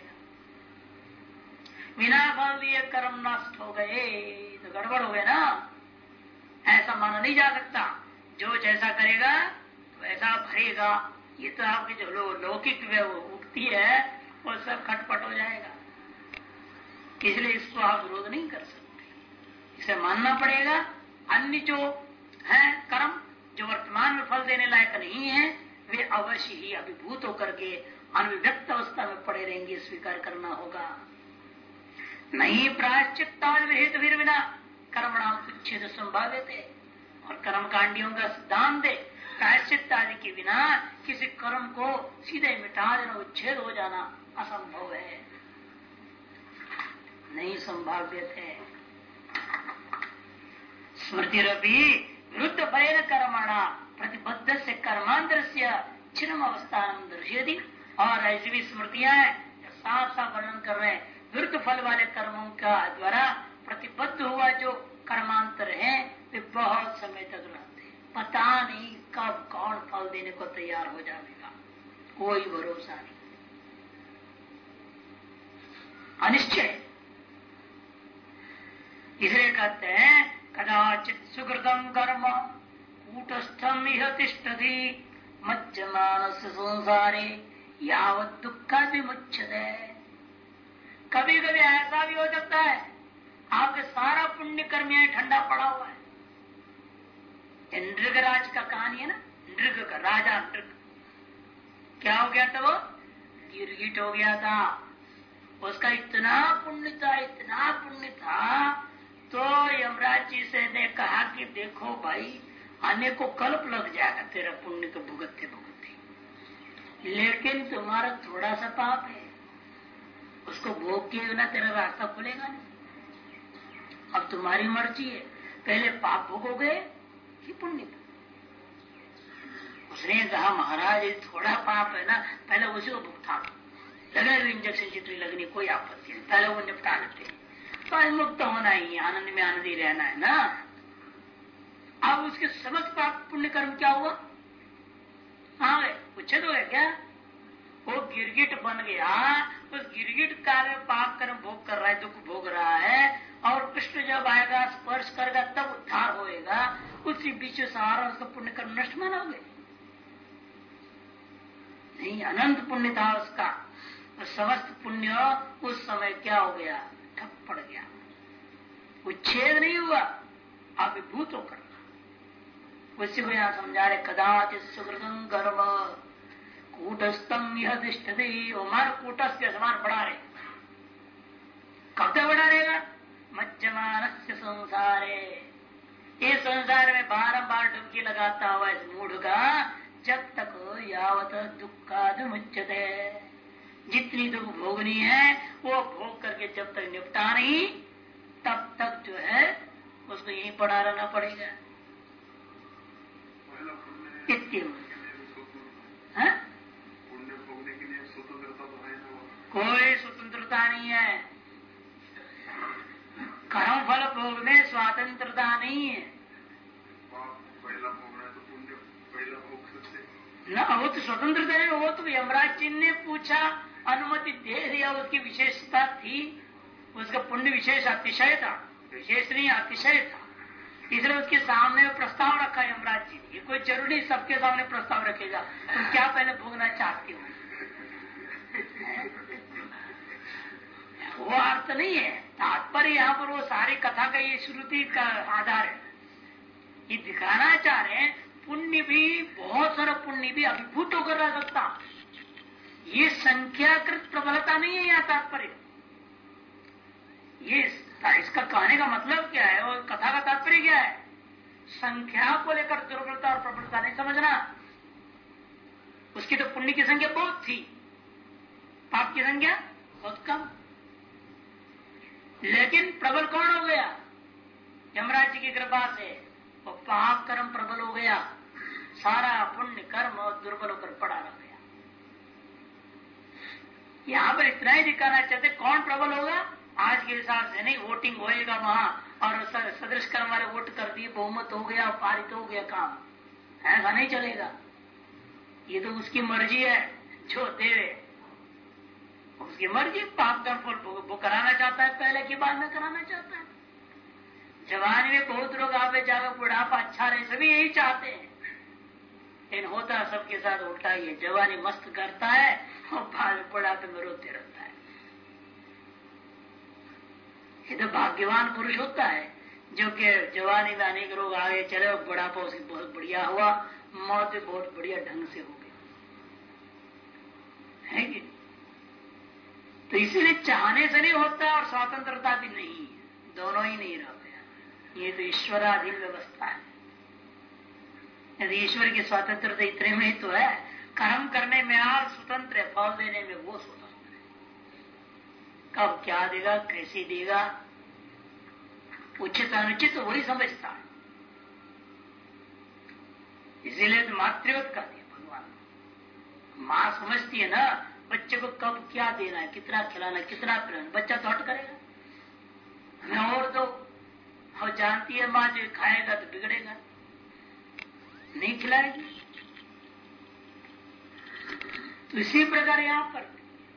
बिना फल दिए कर्म नष्ट हो गए तो गड़बड़ हो गए ना, ऐसा माना नहीं जा सकता। जो जैसा करेगा वैसा भरेगा, ये तो आपकी जो लौकिक उक्ति है वो सब खटपट हो जाएगा। इसलिए इसको आप विरोध नहीं कर सकते, इसे मानना पड़ेगा। अन्य जो है कर्म जो वर्तमान में फल देने लायक नहीं है वे अवश्य ही अभिभूत होकर के अनविव्यक्त अवस्था में पड़े रहेंगे, स्वीकार करना होगा। नहीं प्रायश्चित्ताद विहित बिना कर्मणाम उच्छेद संभावित है, और कर्म कांडियों का सिद्धांत दे प्रायश्चित आदि के बिना किसी कर्म को सीधे मिटा देना, उच्छेद हो जाना असंभव है, नहीं संभाव्य है। स्मृतिरपि विरुद्ध फलेन कर्मणा प्रतिबद्ध से कर्मांतर से छिन्नम अवस्थान दर्शयति। और ऐसी भी स्मृतियां हैं साफ साफ वर्णन कर रहे हैं, विरुद्ध फल वाले कर्मों का द्वारा प्रतिबद्ध हुआ जो कर्मांतर है वे बहुत समय तक रहते हैं, पता नहीं कब कौन फल देने को तैयार हो जाएगा, कोई भरोसा नहीं, अनिश्चय। इसलिए कहते हैं कदाचित सुकृतम कर्म कूटस्थम इह तिष्ठति मज्जमानस संसारे यावत् दुखा विमुच्यते। कभी कभी ऐसा भी हो सकता है आपका सारा पुण्य कर्म यहाँ ठंडा पड़ा हुआ है। नृगराज का कहानी है ना, नृग का राजा नृग क्या हो गया था, वो गिरगिट हो गया था। उसका इतना पुण्य था, इतना पुण्य था, तो यमराज जी से ने कहा कि देखो भाई आने को कल्प लग जाएगा तेरा पुण्य को भुगतते भुगतते, लेकिन तुम्हारा थोड़ा सा पाप है, उसको भोग के बिना तेरा रास्ता खुलेगा नहीं। अब तुम्हारी मर्जी है, पहले पाप भोगोगे कि पुण्य। उसने कहा महाराज ये थोड़ा पाप है ना, पहले उसी को भुगता लगे, इंजेक्शन जितनी लगनी कोई आपत्ति नहीं, पहले वो निपटा लेते हैं, तो मुक्त होना ही, आनंद में आनंद ही रहना है ना। अब उसके समस्त पाप पुण्य कर्म क्या हुआ, हाँ उच्छेद हो गया क्या, वो गिरगिट बन गया, उस गिरगिट काल में पाप कर्म भोग कर रहा है, दुख भोग रहा है, और कृष्ण जब आएगा स्पर्श करेगा तब उद्धार होएगा, उसी बीच सारा उसका पुण्य कर्म नष्ट मानोगे नहीं, अनंत पुण्य था उसका, समस्त पुण्य उस समय क्या हो गया, ठप पड़ गया, उच्छेद नहीं हुआ, अभिभूत होकर। उसी को यहाँ समझा रहे कदाचित सुकृतम कर्म कूटस्थम यह तिष्ठति, हमारा कूटस्थ के समान बढ़ा रहे, कब तक बढ़ा रहेगा, मज्जमानस्य संसारे, इस संसार में बारंबार डुबकी लगाता हुआ इस मूढ़ का, जब तक यावत दुःखादिमुच्यते, जितनी दुख भोगनी है वो भोग करके जब तक निपटा नहीं तब तक जो है उसको यहीं पड़ा रहना पड़ेगा। कोई स्वतंत्रता नहीं है, कर्म फल भोग में स्वतंत्रता नहीं है ना, वो तो स्वतंत्रता है, वो तो यमराज जी ने पूछा, अनुमति दे दिया, उसकी विशेषता थी, उसका पुण्य विशेष अतिशय था, विशेष नहीं अतिशय था, इसलिए उसके सामने प्रस्ताव रखा यमराज जी ने। कोई जरूरी सबके सामने प्रस्ताव रखेगा, तुम क्या पहले भोगना चाहते हो, वो अर्थ नहीं है, तात्पर्य यहाँ पर वो सारी कथा का ये श्रुति का आधार है, ये दिखाना चाह रहे हैं पुण्य भी, बहुत सारा पुण्य भी अभिभूत होकर रह सकता। ये संख्याकृत प्रबलता नहीं है यहाँ तात्पर्य। ये इसका कहने का मतलब क्या है और कथा का तात्पर्य क्या है? संख्या को लेकर दुर्बलता और प्रबलता नहीं समझना। उसकी तो पुण्य की संख्या बहुत थी, पाप की संख्या बहुत कम। लेकिन प्रबल कौन हो गया? यमराज जी की कृपा से वो पाप कर्म प्रबल हो गया, सारा पुण्य कर्म और दुर्बल होकर पड़ा रह गया। यहां पर इतना ही दिखाना चाहते कौन प्रबल होगा। आज के हिसाब से नहीं, वोटिंग होएगा वहां और सदृश कर्म वाले वोट कर दिए, बहुमत हो गया, पारित हो गया काम, ऐसा नहीं चलेगा। ये तो उसकी मर्जी है, जो देवे उसकी मर्जी। पाप कर्म वो कराना चाहता है पहले की बाद में कराना चाहता है। जवानी में बहुत लोग आवे जावे, बुढ़ापा अच्छा रहे, सभी यही चाहते हैं। लेकिन होता सबके साथ उल्टा ही है। जवानी मस्त करता है और बाद बुढ़ापे में रोते रहता है। ये तो भाग्यवान पुरुष होता है जो कि जवानी में अनेक रोग आगे चले और बुढ़ापा उसकी बहुत बढ़िया हुआ, मौत भी बहुत बढ़िया ढंग से हो गई है कि। तो इसीलिए चाहने से नहीं होता और स्वतंत्रता भी नहीं, दोनों ही नहीं रह गया। ये तो ईश्वराधीन व्यवस्था है। यदि ईश्वर की स्वतंत्रता इतने में ही तो है, कर्म करने में आप स्वतंत्र है, फल देने में वो स्वतंत्र है। कब क्या देगा, कैसे देगा, उचित अनुचित वही समझता है। इसीलिए तो मातृवत का दिया भगवान। माँ समझती है ना बच्चे को कब क्या देना है, कितना खिलाना, कितना पिलाना। बच्चा तो हट करेगा, हमें और दो। हम जानती है माँ जो खाएगा तो बिगड़ेगा, नहीं खिलाएगी। तो इसी प्रकार यहां पर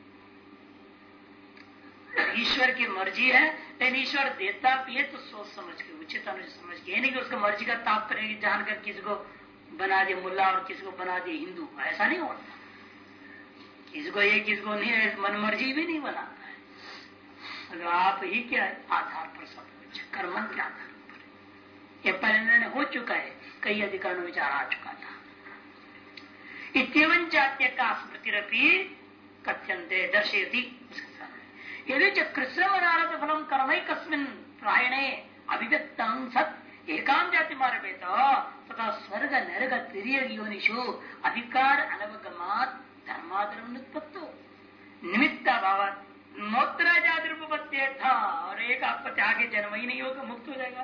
ईश्वर की मर्जी है, लेकिन ईश्वर देता भी है तो सोच समझ के, उचित अनुचित समझ के। ये नहीं कि उसका मर्जी का तात्पर्य जानकर किसी को बना दिया मुल्ला और किसी को बना दिया हिंदू, ऐसा नहीं होता। किसी को ये किसी को नहीं, मन मर्जी भी नहीं बनाता है। अगर आप ही क्या आधार पर सब कुछ कर्म के आधार पर ये परिणय हो चुका है, कई अधिकारों में विचार आ चुका था। इत्यवन जात्य का स्मृतिरपि कथ्यन्ते दर्शयति। यदि च कृष्ण नारद फलम कर्म कस्मिन् प्रायणे अभिव्यक्तं सत् एकाम जाति मार्गेत तथा स्वर्ग नरक तिर्यक योनिषु अधिकार अनवगमात् धर्माधर्म नित्पत्तो निमित्ताभावात् नोत्तरा जातिरुपपत्ति था। और एक आपत्ति आगे जन्म ही नहीं होगा, मुक्त हो जाएगा।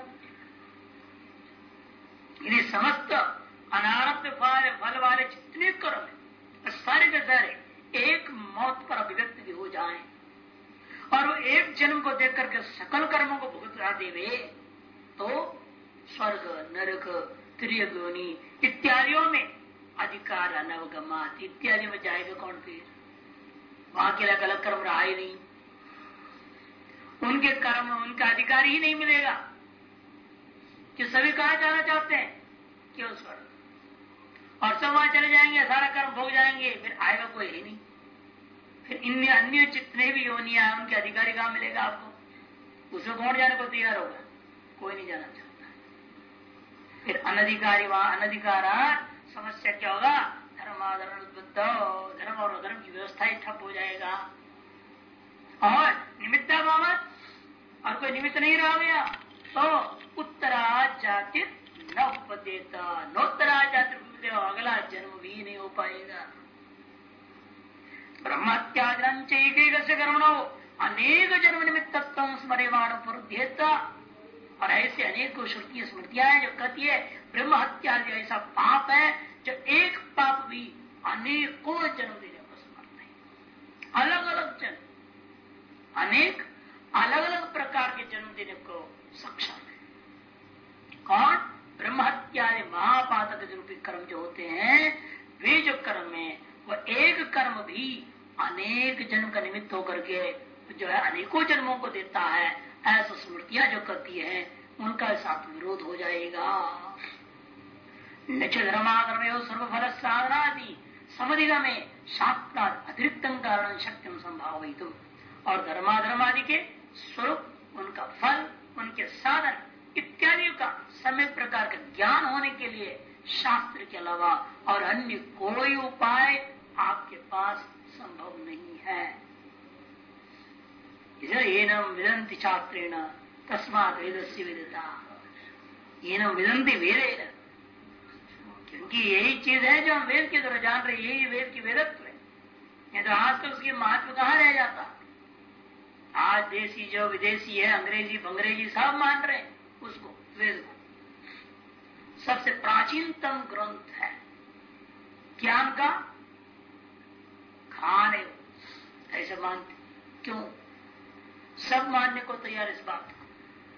यदि समस्त अनारब्ध फल वाले जितने कर्म है सारे के सारे एक मौत पर अभिव्यक्त भी हो जाए और वो एक जन्म को देख करके सकल कर्मों को भुगता देवे, तो स्वर्ग नरक तिर्यक योनि इत्यादियों में अधिकार अनवगमात इत्यादि में जाएगा कौन? फिर वहां के अलग अलग कर्म रहा ही नहीं, उनके कर्म उनका अधिकार ही नहीं मिलेगा। कि सभी कहा जाना चाहते हैं क्यों? स्वर्ग। और सब वहां चले जाएंगे, सारा कर्म भोग जाएंगे, फिर आएगा कोई ही नहीं। फिर इन अन्य जितने भी योनियां हैं उनके अधिकारी कहां मिलेगा आपको? उसमें कौन जाने को तैयार होगा? कोई नहीं जाना चाहता। फिर अनधिकारी वहां अनधिकारा समस्या क्या होगा? धर्माधर्म धर्म और अधर्म की व्यवस्था ही ठप हो जाएगा। और निमित्ताभावात और कोई निमित्त नहीं रह गया तो उत्तरा जाति न उपदेता, नोत्तरा जाति अगला जन्म भी नहीं हो पाएगा। ब्रह्मत्याजन से कर्मणो अनेक जन्म निमित्तत्व स्मरेवाण पुरुद्धेता। और ऐसे अनेक श्रुतियां स्मृतियां हैं जो कहती है ब्रह्म हत्या ऐसा पाप है जो एक पाप भी अनेकों जन्म देने को समर्थ है। अलग अलग जन्म, अनेक अलग अलग प्रकार के जन्म देने को सक्षम है। कौन? ब्रह्म हत्या महापातक रूपी कर्म जो होते हैं, वे जो कर्म है वह एक कर्म भी अनेक जन्म का निमित्त होकर के जो है अनेकों जन्मों को देता है। ऐसा स्मृतियां जो कहती है उनका साथ विरोध हो जाएगा। निश्चय धर्माधर्म सर्वफल साधनादि समधिगा में शास्त्राद अतिरिक्त कारण शक्ति संभावित। और धर्माधर्मादि के स्वरूप, उनका फल, उनके साधन इत्यादि का समय प्रकार का ज्ञान होने के लिए शास्त्र के अलावा और अन्य कोई उपाय आपके पास संभव नहीं है। एनम विदंति शास्त्रेण तस्मात् वेदस्य विदिता, एनम विदंति वेदेन, क्योंकि यही चीज है जो हम वेद के द्वारा जान रहे, यही वेद की वेदत्व है। नहीं तो आज तो उसकी महत्व कहाँ रह जाता। आज देसी जो विदेशी है, अंग्रेजी बंग्रेजी सब मान रहे हैं उसको, वेद को। सबसे प्राचीनतम ग्रंथ है ज्ञान का, खान है, ऐसे मानते। क्यों? सब मानने को तैयार इस बात को,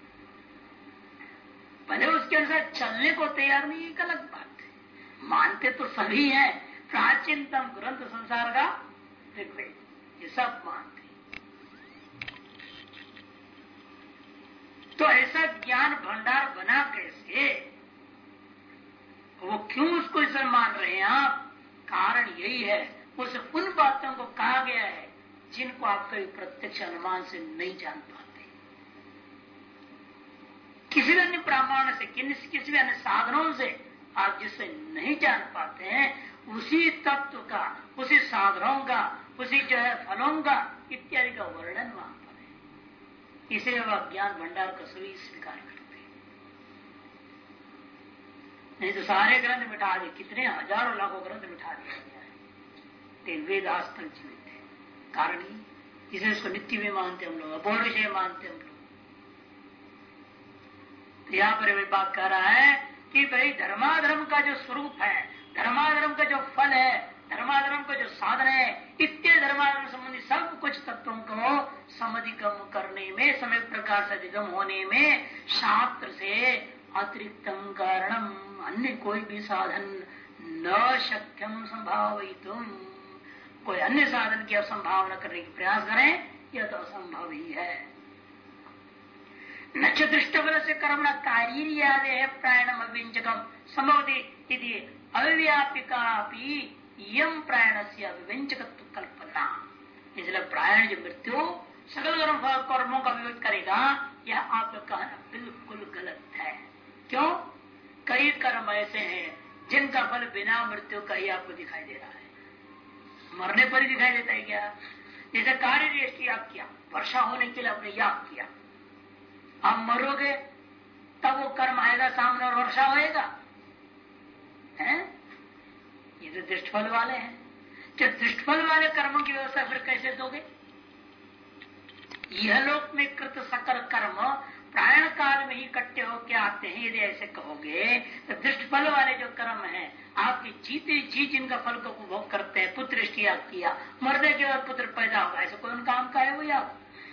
भले उसके अनुसार चलने को तैयार नहीं, एक अलग बात है। मानते तो सभी हैं। प्राचीनतम ग्रंथ संसार का ऋग्वेद, ये सब मानते। तो ऐसा ज्ञान भंडार बना कैसे? वो क्यों उसको इसे मान रहे हैं आप? कारण यही है, उस उन बातों को कहा गया है जिनको आप कभी प्रत्यक्ष अनुमान से नहीं जान पाते। किसी भी अन्य प्रमाण से, किसी भी अन्य साधनों से आप जिससे नहीं जान पाते हैं, उसी तत्व का, उसी साधनों का, उसी जो है फलों का इत्यादि का वर्णन वहां पर है। इसे वह ज्ञान भंडार का सभी स्वीकार करते हैं। नहीं तो सारे ग्रंथ मिटा दे, कितने हजारों लाखों ग्रंथ मिटा दिया गया है, लेकिन वेद आज तक जीवित है। कारण ही इसे उसको नित्य भी मानते हम लोग, अपौरुषेय मानते हम लोग। तो यहाँ पर वे बात कह रहा है कि भाई धर्माधर्म का जो स्वरूप है, धर्माधर्म का जो फल है, धर्माधर्म का जो साधन है, इतने धर्माधर्म संबंधी सब कुछ तत्वों को समधिगम करने में, समय प्रकार से अधिगम होने में शास्त्र से अतिरिक्तम कारणम, अन्य कोई भी साधन न शक्यम संभावितुम, कोई अन्य साधन की असंभावना करने की प्रयास करें, यह तो असंभव ही है। न च दृष्टफल से कर्म न कार्य प्रायणम अव्यंजकम संभवती अव्यापिका यम प्रायण से अव्यंजकत्व कल्पना। इसलिए प्रायण जो मृत्यु सकल कर्मों का विवेक करेगा, यह आपका कहना बिल्कुल गलत है। क्यों? कई कर्म ऐसे हैं जिनका फल बिना मृत्यु का ही आपको दिखाई दे रहा है, मरने पर ही दिखाई देता है। क्या? जैसे कार्य दृष्टि आप किया, वर्षा होने के लिए आपने याग किया, आप मरोगे तब वो कर्म आएगा सामने और वर्षा होएगा, हैं? ये तो दृष्टफल वाले हैं। जब दृष्टफल वाले कर्मों की व्यवस्था फिर कैसे दोगे? यह लोक में कृत सकल कर्म प्रायण काल में ही इकट्ठे होके आते हैं, यदि ऐसे कहोगे तो दृष्टफल वाले जो कर्म हैं, आपकी जीते जी जिनका फल को उपभोग करते हैं, पुत्र याग किया, मरने के बाद पुत्र पैदा होगा, ऐसा कौन काम का है वो याग?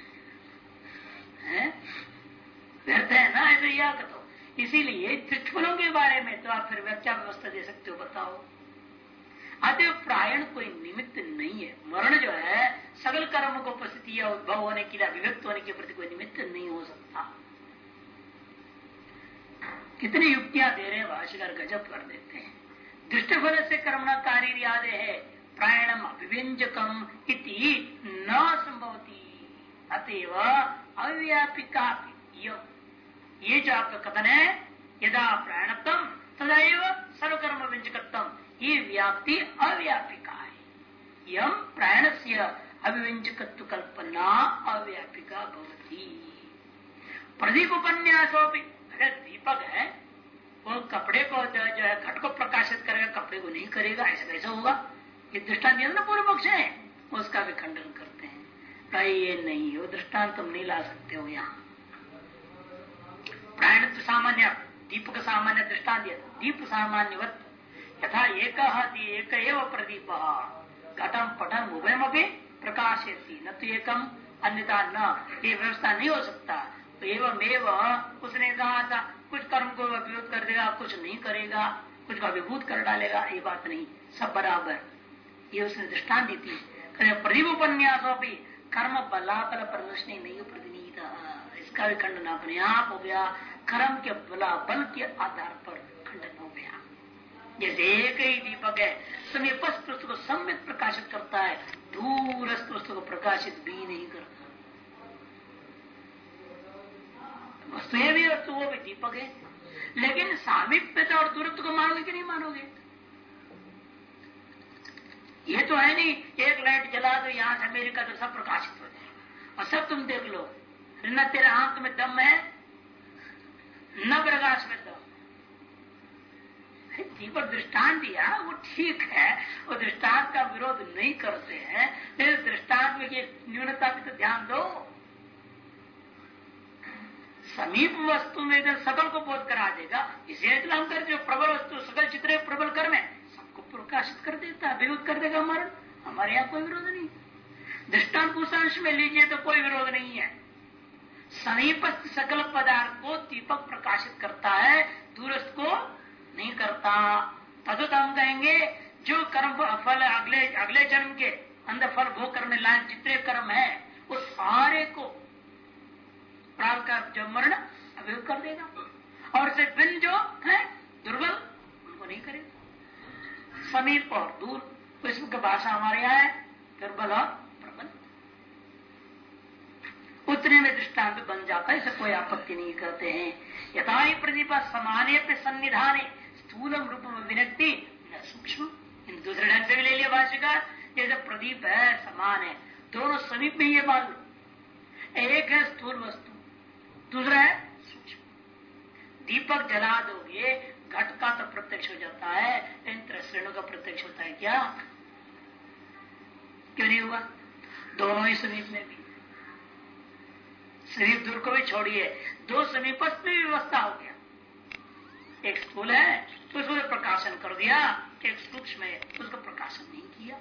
व्यर्थ है ना ऐसे याग। तो इसीलिए दृष्टफलों के बारे में तो आप फिर क्या व्यवस्था दे सकते हो बताओ? अतः प्रायण कोई निमित्त नहीं है। मरण जो है सकल कर्म को उपस्थिति या उद्भव होने के लिए, अभिव्यक्त होने के प्रति कोई निमित्त नहीं हो सकता। कितनी युक्तियां दे रहे हैं भाष्यकार, गजब कर देते हैं। दृष्टफल से कर्मणा कार्य याद है प्रायणम अभिव्यंजकम इति न संभवती अतएव अव्यापिका। ये जो आपका कथन है, यदा प्राणतम तदैव सर्वकर्म व्यंजकत्वम, ये व्याप्ति अव्यापिका है। यम प्राण से अभिव्यंजकत्व कल्पना अव्यापिका भवती। प्रदीप उपन्यासोपि, अगर दीपक है वो कपड़े को जो है घट को प्रकाशित करेगा, कपड़े को नहीं करेगा, ऐसा कैसा होगा? ये दृष्टांत ना पूर्व पक्ष है, उसका भी खंडन करते हैं। भाई ये नहीं, वो दृष्टांत तुम नहीं ला सकते हो यहाँ। प्राण तो सामान्य, दीप का सामान्य दृष्टांत दिया, दीप सामान्यवत यथा एक एव प्रदीप घटम पटम उभयम अभी प्रकाशयति न तो एकम अन्यथा न, ये व्यवस्था नहीं हो सकता। तो एवं उसने कहा था कुछ कर्म को अभिभूत कर देगा, कुछ नहीं करेगा, कुछ को अभिभूत कर डालेगा, ये बात नहीं, सब बराबर। ये उसने दृष्टांत दी थी। प्रदीप उपन्यासों भी कर्म बलाबल प्रदर्शनी नहीं प्रतिनिध, इसका भी खंडन अपने आप हो गया। कर्म के बलाबल के आधार पर खंडन हो गया। जैसे एक ही दीपक है, समीपस्थ वस्तु को सम्यक प्रकाशित करता है, दूरस्थ वस्तु को प्रकाशित भी नहीं करता। वस्तु भी वस्तु, वो भी दीपक है। लेकिन सामीप्यता और दूरत्व को मानोगे कि नहीं मानोगे? ये तो है नहीं एक लाइट जला दो यहां से अमेरिका तो सब प्रकाशित हो जाए और सब तुम देख लो, न तेरे आंख में दम है न प्रकाश में दम। दीपक दृष्टांत दिया वो ठीक है, वो दृष्टांत का विरोध नहीं करते हैं, लेकिन दृष्टांत में ये न्यूनता भी तो ध्यान दो। समीप वस्तु में इधर सकल को बोध करा देगा, इसे हम कर जो प्रबल वस्तु सकल चित्र प्रबल कर्म है सबको प्रकाशित कर देता है, विरोध कर देगा मरण। हमारे यहाँ कोई विरोध नहीं। दृष्टांत उस अंश में लीजिए तो कोई विरोध नहीं है। समीपस्थ सकल पदार्थ को दीपक प्रकाशित करता है, दूरस्थ को नहीं करता। तदुत हम कहेंगे जो कर्म फल अगले जन्म के अंदर फल भोग करने लायक जितने कर्म है वो सारे को प्राप्त कर जो मरण अभियोग कर देगा, और से भिन्न जो है दुर्बल उनको नहीं करेगा। समीप और दूर इसमें की भाषा हमारे यहाँ है दुर्बल और प्रबल, उतने में दृष्टांत बन जाता है, इसे कोई आपत्ति नहीं करते हैं। यथा ही प्रदीपा समाने पे सन्निधाने स्थूलम रूपम विनक्ति न सूक्ष्म। इन दूसरे ढंग से भी ले लिया भाष्यकार, जैसे प्रदीप है समान है, दोनों समीप में ये मान लो, एक है स्थूल वस्तु दूसरा है सूक्ष्म। दीपक जला दोगे घट का तो प्रत्यक्ष हो जाता है, इन त्रिश्रेणों का प्रत्यक्ष होता है क्या? क्यों नहीं हुआ? दोनों ही समीप में भी, समीप दूर को भी छोड़िए, दो समीपस्थ में व्यवस्था हो गया। एक स्थूल है तो उसको प्रकाशन कर दिया, एक सूक्ष्म है उसको प्रकाशन नहीं किया।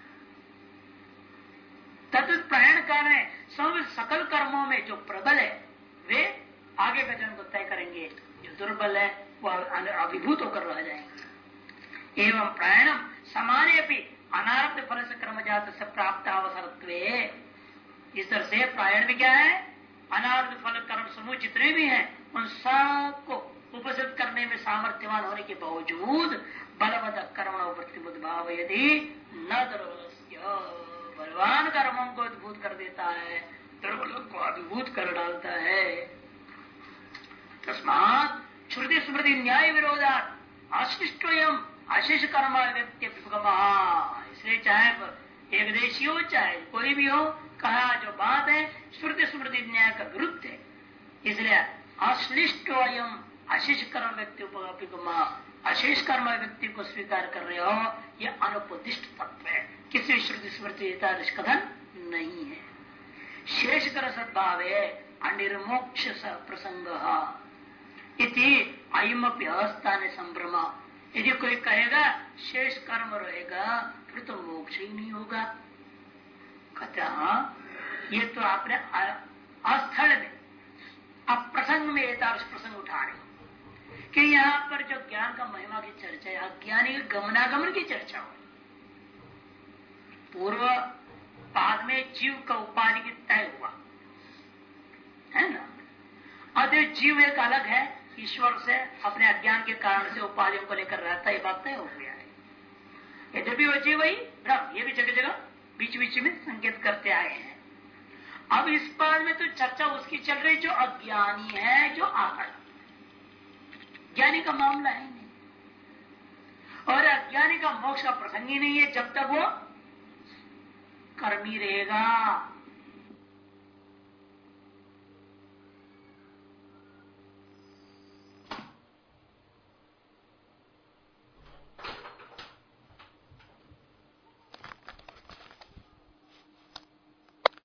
तद्वत प्रयाण कारण सब सकल कर्मों में जो प्रबल है वे आगे का जन्म को तय करेंगे, जो दुर्बल है वह अभिभूत होकर रह जाएंगे। एवं प्रायणम समाने भी अनारब्ध फल से कर्मजात से प्राप्त अवसरत्वे। इस तरह से प्रायण भी क्या है, अनारब्ध फल कर्म समूह जितने भी हैं उन सबको उपसित करने में सामर्थ्यवान होने के बावजूद बलवत कर्म प्रतिबुद्ध भाव यदि न दुर्बल बलवान कर्मों को अद्भुत कर देता है, दुर्बलों को अभिभूत कर डालता है। तस्मात् श्रुति स्मृति न्याय विरोधात अशिष्टोयम अशेष कर्म व्यक्तिगमा। इसलिए चाहे एकदेशी हो चाहे कोई भी हो, कहा जो बात है श्रुति स्मृति न्याय का विरुद्ध है, इसलिए अश्लिष्टोयम अशेष कर्म व्यक्ति उपगमा, अशेष कर्म व्यक्ति को स्वीकार कर रहे हो, यह अनुपदिष्ट तत्व है, किसी श्रुति स्मृति कथन नहीं है। शेष कर सद्भाव अनिर्मोक्ष प्रसंग इति अयमपि अवस्थान संभ्रम। यदि कोई कहेगा शेष कर्म रहेगा फिर तो मोक्ष ही नहीं होगा, कहते ये तो आपने अस्थल में अप्रसंग में एतादृश प्रसंग उठा रहे कि यहाँ पर जो ज्ञान का महिमा की चर्चा है, अज्ञानी के गमनागमन की चर्चा हो। पूर्व बाद में जीव का उपाधि की तय हुआ है ना, अतः जीव एक अलग है, ईश्वर से अपने अज्ञान के कारण से उपाधियों को लेकर रहता है, ये बात तय हो गया है। यद्यपि वो जीव वही ब्रह्म, ये भी जगह जगह बीच बीच में संकेत करते आए हैं। अब इस बार में तो चर्चा उसकी चल रही जो अज्ञानी है, जो आकर ज्ञानी का मामला है नहीं, और अज्ञानी का मोक्ष का प्रसंग ही नहीं है जब तक वो कर्मी रहेगा।